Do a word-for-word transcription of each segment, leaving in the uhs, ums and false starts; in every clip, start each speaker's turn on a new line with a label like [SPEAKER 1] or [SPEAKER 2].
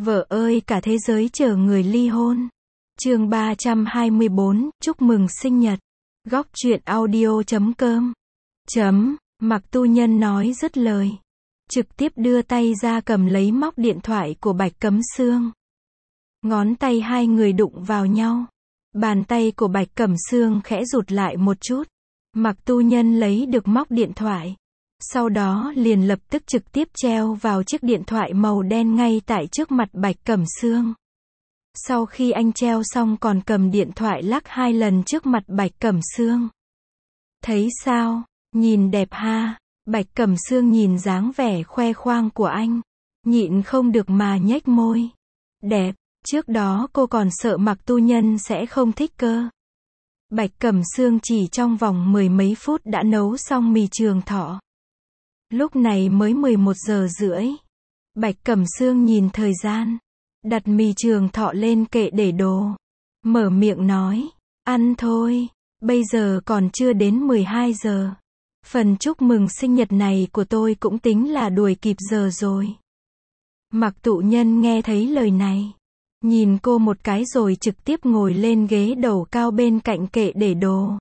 [SPEAKER 1] Vợ ơi cả thế giới chờ người ly hôn. Chương ba trăm hai mươi bốn, chúc mừng sinh nhật. Góc truyện audio chấm com. Chấm, Mạc Tu Nhân nói dứt lời. Trực tiếp đưa tay ra cầm lấy móc điện thoại của Bạch Cấm Sương. Ngón tay hai người đụng vào nhau. Bàn tay của Bạch Cẩm Sương khẽ rụt lại một chút. Mạc Tu Nhân lấy được móc điện thoại. Sau đó liền lập tức trực tiếp treo vào chiếc điện thoại màu đen ngay tại trước mặt Bạch Cẩm Sương. Sau khi anh treo xong còn cầm điện thoại lắc hai lần trước mặt Bạch Cẩm Sương. Thấy sao? Nhìn đẹp ha. Bạch Cẩm Sương nhìn dáng vẻ khoe khoang của anh. Nhịn không được mà nhếch môi. Đẹp. Trước đó cô còn sợ Mạc Tu Nhân sẽ không thích cơ. Bạch Cẩm Sương chỉ trong vòng mười mấy phút đã nấu xong mì trường thọ. Lúc này mới mười một giờ rưỡi. Bạch Cẩm Sương nhìn thời gian. Đặt mì trường thọ lên kệ để đồ. Mở miệng nói. Ăn thôi. Bây giờ còn chưa đến mười hai giờ. Phần chúc mừng sinh nhật này của tôi cũng tính là đuổi kịp giờ rồi. Mạc Tu Nhân nghe thấy lời này. Nhìn cô một cái rồi trực tiếp ngồi lên ghế đầu cao bên cạnh kệ để đồ.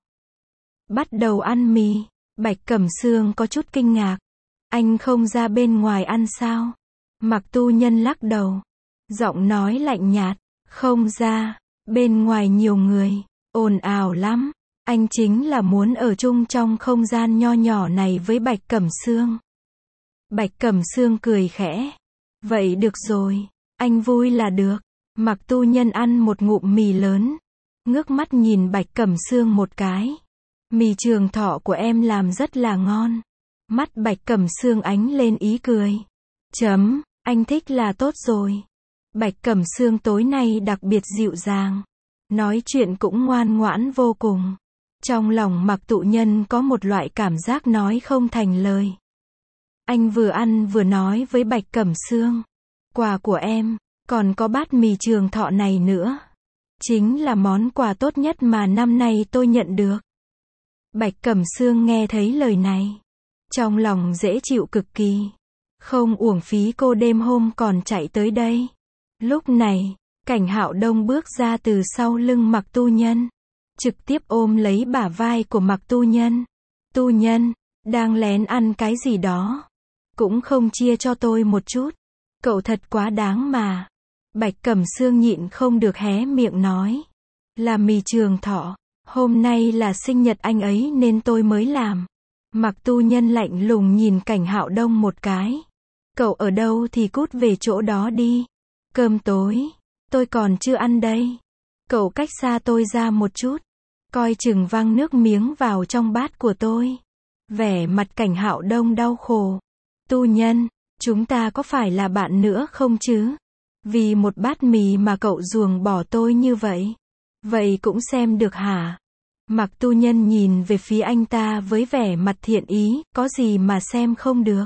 [SPEAKER 1] Bắt đầu ăn mì. Bạch Cẩm Sương có chút kinh ngạc. Anh không ra bên ngoài ăn sao? Mạc Tu Nhân lắc đầu. Giọng nói lạnh nhạt. Không ra. Bên ngoài nhiều người. Ồn ào lắm. Anh chính là muốn ở chung trong không gian nho nhỏ này với Bạch Cẩm Sương. Bạch Cẩm Sương cười khẽ. Vậy được rồi. Anh vui là được. Mạc Tu Nhân ăn một ngụm mì lớn. Ngước mắt nhìn Bạch Cẩm Sương một cái. Mì trường thọ của em làm rất là ngon. Mắt Bạch Cẩm Sương ánh lên ý cười. Chấm, anh thích là tốt rồi. Bạch Cẩm Sương tối nay đặc biệt dịu dàng. Nói chuyện cũng ngoan ngoãn vô cùng. Trong lòng Mạc Tu Nhân có một loại cảm giác nói không thành lời. Anh vừa ăn vừa nói với Bạch Cẩm Sương. Quà của em, còn có bát mì trường thọ này nữa. Chính là món quà tốt nhất mà năm nay tôi nhận được. Bạch Cẩm Sương nghe thấy lời này. Trong lòng dễ chịu cực kỳ. Không uổng phí cô đêm hôm còn chạy tới đây. Lúc này, Cảnh Hạo Đông bước ra từ sau lưng Mạc Tu Nhân. Trực tiếp ôm lấy bả vai của Mạc Tu Nhân. Tu Nhân, đang lén ăn cái gì đó. Cũng không chia cho tôi một chút. Cậu thật quá đáng mà. Bạch Cẩm Sương nhịn không được hé miệng nói. Là mì trường thọ. Hôm nay là sinh nhật anh ấy nên tôi mới làm. Mạc Tu Nhân lạnh lùng nhìn Cảnh Hạo Đông một cái. Cậu ở đâu thì cút về chỗ đó đi. Cơm tối. Tôi còn chưa ăn đây. Cậu cách xa tôi ra một chút. Coi chừng văng nước miếng vào trong bát của tôi. Vẻ mặt Cảnh Hạo Đông đau khổ. Tu Nhân, chúng ta có phải là bạn nữa không chứ? Vì một bát mì mà cậu ruồng bỏ tôi như vậy. Vậy cũng xem được hả? Mạc Tu Nhân nhìn về phía anh ta với vẻ mặt thiện ý, có gì mà xem không được.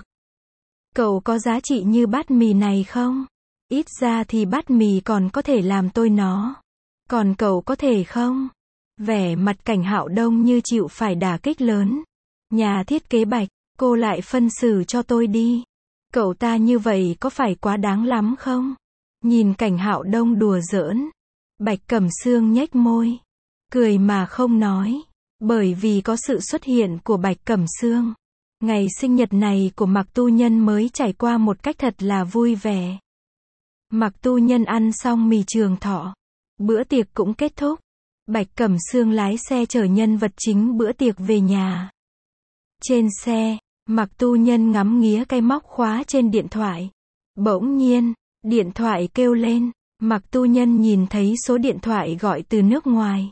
[SPEAKER 1] Cậu có giá trị như bát mì này không? Ít ra thì bát mì còn có thể làm tôi nó. Còn cậu có thể không? Vẻ mặt Cảnh Hạo Đông như chịu phải đả kích lớn. Nhà thiết kế Bạch, cô lại phân xử cho tôi đi. Cậu ta như vậy có phải quá đáng lắm không? Nhìn Cảnh Hạo Đông đùa giỡn. Bạch Cẩm Sương nhếch môi. Cười mà không nói. Bởi vì có sự xuất hiện của Bạch Cẩm Sương. Ngày sinh nhật này của Mạc Tu Nhân mới trải qua một cách thật là vui vẻ. Mạc Tu Nhân ăn xong mì trường thọ. Bữa tiệc cũng kết thúc. Bạch Cẩm Sương lái xe chở nhân vật chính bữa tiệc về nhà. Trên xe, Mạc Tu Nhân ngắm nghía cái móc khóa trên điện thoại. Bỗng nhiên, điện thoại kêu lên. Mạc Tu Nhân nhìn thấy số điện thoại gọi từ nước ngoài.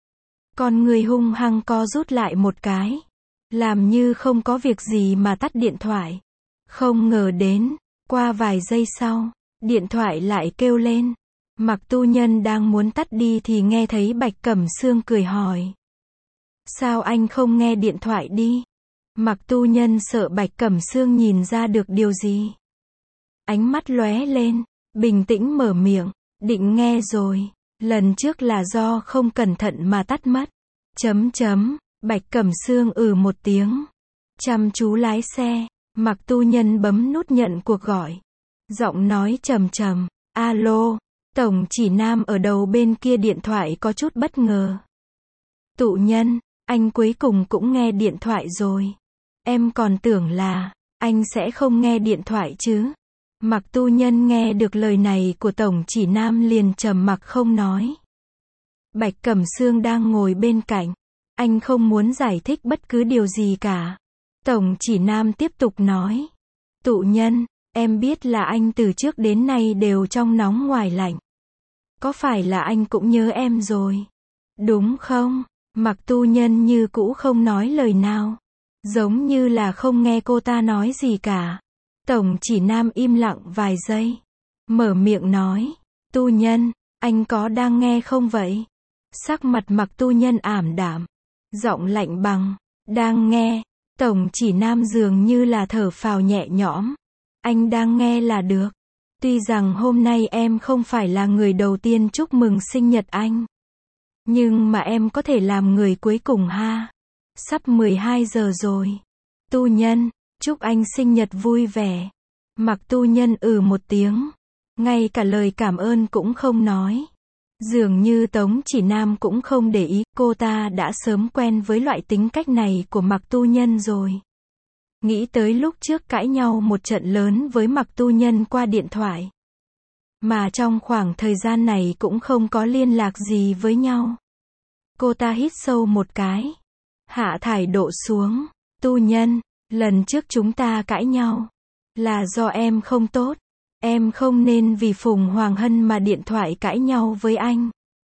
[SPEAKER 1] Con người hung hăng co rút lại một cái. Làm như không có việc gì mà tắt điện thoại. Không ngờ đến, qua vài giây sau, điện thoại lại kêu lên. Mạc Tu Nhân đang muốn tắt đi thì nghe thấy Bạch Cẩm Sương cười hỏi. Sao anh không nghe điện thoại đi? Mạc Tu Nhân sợ Bạch Cẩm Sương nhìn ra được điều gì. Ánh mắt lóe lên, bình tĩnh mở miệng. Định nghe rồi. Lần trước là do không cẩn thận mà tắt mất. Chấm chấm. Bạch Cẩm Sương ừ một tiếng. Chăm chú lái xe. Mạc Tu Nhân bấm nút nhận cuộc gọi. Giọng nói trầm trầm. Alo, Tổng Chỉ Nam ở đầu bên kia điện thoại có chút bất ngờ. Tụ Nhân, anh cuối cùng cũng nghe điện thoại rồi. Em còn tưởng là, anh sẽ không nghe điện thoại chứ. Mạc Tu Nhân nghe được lời này của Tổng Chỉ Nam liền trầm mặc không nói. Bạch Cẩm Sương đang ngồi bên cạnh. Anh không muốn giải thích bất cứ điều gì cả. Tổng Chỉ Nam tiếp tục nói. Tụ Nhân, em biết là anh từ trước đến nay đều trong nóng ngoài lạnh. Có phải là anh cũng nhớ em rồi? Đúng không? Mạc Tu Nhân như cũ không nói lời nào. Giống như là không nghe cô ta nói gì cả. Tổng Chỉ Nam im lặng vài giây. Mở miệng nói. Tu Nhân, anh có đang nghe không vậy? Sắc mặt Mạc Tu Nhân ảm đạm. Giọng lạnh bằng. Đang nghe. Tổng Chỉ Nam dường như là thở phào nhẹ nhõm. Anh đang nghe là được. Tuy rằng hôm nay em không phải là người đầu tiên chúc mừng sinh nhật anh. Nhưng mà em có thể làm người cuối cùng ha. Sắp mười hai giờ rồi. Tu Nhân, chúc anh sinh nhật vui vẻ. Mạc Tu Nhân ừ một tiếng. Ngay cả lời cảm ơn cũng không nói. Dường như Tống Chỉ Nam cũng không để ý, cô ta đã sớm quen với loại tính cách này của Mạc Tu Nhân rồi. Nghĩ tới lúc trước cãi nhau một trận lớn với Mạc Tu Nhân qua điện thoại. Mà trong khoảng thời gian này cũng không có liên lạc gì với nhau. Cô ta hít sâu một cái. Hạ thải độ xuống. Tu Nhân, lần trước chúng ta cãi nhau. Là do em không tốt. Em không nên vì Phùng Hoàng Hân mà điện thoại cãi nhau với anh.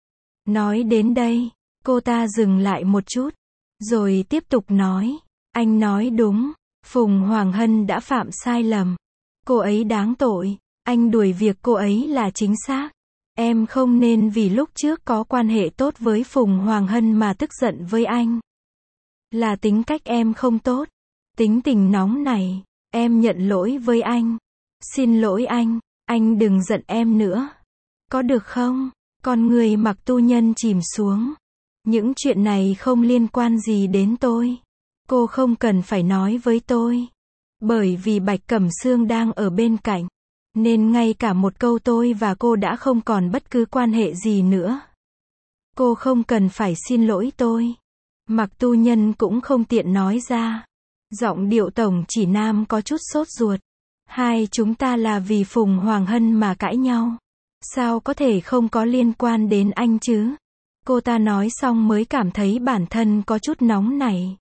[SPEAKER 1] Nói đến đây, cô ta dừng lại một chút. Rồi tiếp tục nói. Anh nói đúng. Phùng Hoàng Hân đã phạm sai lầm. Cô ấy đáng tội. Anh đuổi việc cô ấy là chính xác. Em không nên vì lúc trước có quan hệ tốt với Phùng Hoàng Hân mà tức giận với anh. Là tính cách em không tốt. Tính tình nóng này. Em nhận lỗi với anh. Xin lỗi anh. Anh đừng giận em nữa. Có được không? Con người Mạc Tu Nhân chìm xuống. Những chuyện này không liên quan gì đến tôi. Cô không cần phải nói với tôi. Bởi vì Bạch Cẩm Sương đang ở bên cạnh. Nên ngay cả một câu tôi và cô đã không còn bất cứ quan hệ gì nữa. Cô không cần phải xin lỗi tôi. Mạc Tu Nhân cũng không tiện nói ra. Giọng điệu Tổng Chỉ Nam có chút sốt ruột. Hai chúng ta là vì Phùng Hoàng Hân mà cãi nhau. Sao có thể không có liên quan đến anh chứ? Cô ta nói xong mới cảm thấy bản thân có chút nóng nảy.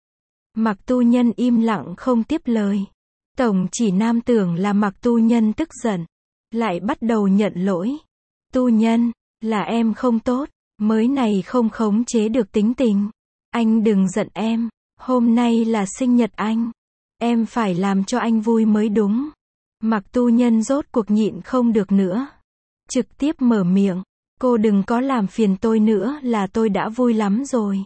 [SPEAKER 1] Mạc Tu Nhân im lặng không tiếp lời. Tổng Chỉ Nam tưởng là Mạc Tu Nhân tức giận. Lại bắt đầu nhận lỗi. Tu Nhân, là em không tốt. Mới này không khống chế được tính tình. Anh đừng giận em. Hôm nay là sinh nhật anh. Em phải làm cho anh vui mới đúng. Mạc Tu Nhân rốt cuộc nhịn không được nữa. Trực tiếp mở miệng. Cô đừng có làm phiền tôi nữa là tôi đã vui lắm rồi.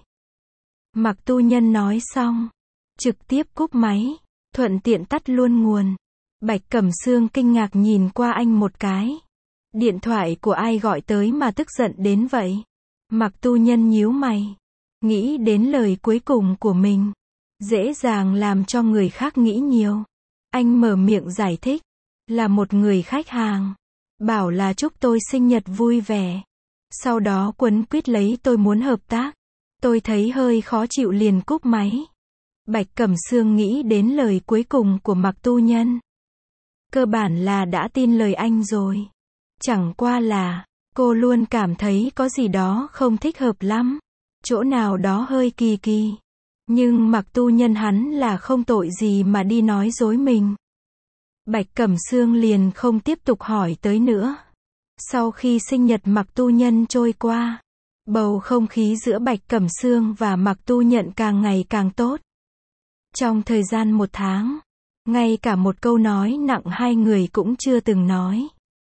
[SPEAKER 1] Mạc Tu Nhân nói xong. Trực tiếp cúp máy. Thuận tiện tắt luôn nguồn. Bạch Cẩm Sương kinh ngạc nhìn qua anh một cái. Điện thoại của ai gọi tới mà tức giận đến vậy? Mạc Tu Nhân nhíu mày. Nghĩ đến lời cuối cùng của mình. Dễ dàng làm cho người khác nghĩ nhiều. Anh mở miệng giải thích. Là một người khách hàng. Bảo là chúc tôi sinh nhật vui vẻ. Sau đó quấn quýt lấy tôi muốn hợp tác. Tôi thấy hơi khó chịu liền cúp máy. Bạch Cẩm Sương nghĩ đến lời cuối cùng của Mạc Tu Nhân. Cơ bản là đã tin lời anh rồi. Chẳng qua là, cô luôn cảm thấy có gì đó không thích hợp lắm. Chỗ nào đó hơi kỳ kỳ. Nhưng Mạc Tu Nhân hắn là không tội gì mà đi nói dối mình. Bạch Cẩm Sương liền không tiếp tục hỏi tới nữa. Sau khi sinh nhật Mạc Tu Nhân trôi qua, bầu không khí giữa Bạch Cẩm Sương và Mạc Tu Nhân càng ngày càng tốt. Trong thời gian một tháng, ngay cả một câu nói nặng hai người cũng chưa từng nói.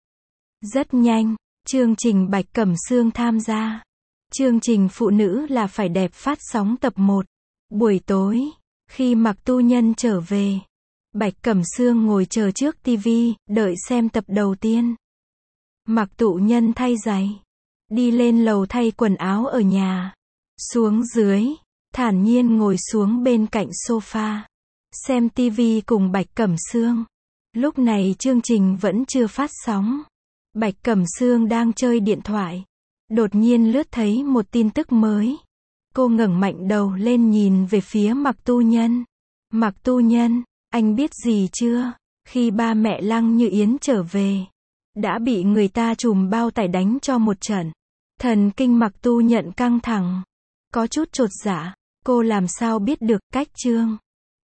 [SPEAKER 1] Rất nhanh, chương trình Bạch Cẩm Sương tham gia. Chương trình Phụ nữ là phải đẹp phát sóng tập một. Buổi tối, khi Mạc Tu Nhân trở về, Bạch Cẩm Sương ngồi chờ trước tivi, đợi xem tập đầu tiên. Mạc Tu Nhân thay giày, đi lên lầu thay quần áo ở nhà. Xuống dưới, thản nhiên ngồi xuống bên cạnh sofa, xem tivi cùng Bạch Cẩm Sương. Lúc này chương trình vẫn chưa phát sóng. Bạch Cẩm Sương đang chơi điện thoại. Đột nhiên lướt thấy một tin tức mới. Cô ngẩng mạnh đầu lên nhìn về phía Mạc Tu Nhân. Mạc Tu Nhân, anh biết gì chưa? Khi ba mẹ Lăng Như Yến trở về, đã bị người ta trùm bao tải đánh cho một trận. Thần kinh Mạc Tu Nhận căng thẳng, có chút chột dạ. Cô làm sao biết được, Cách Trương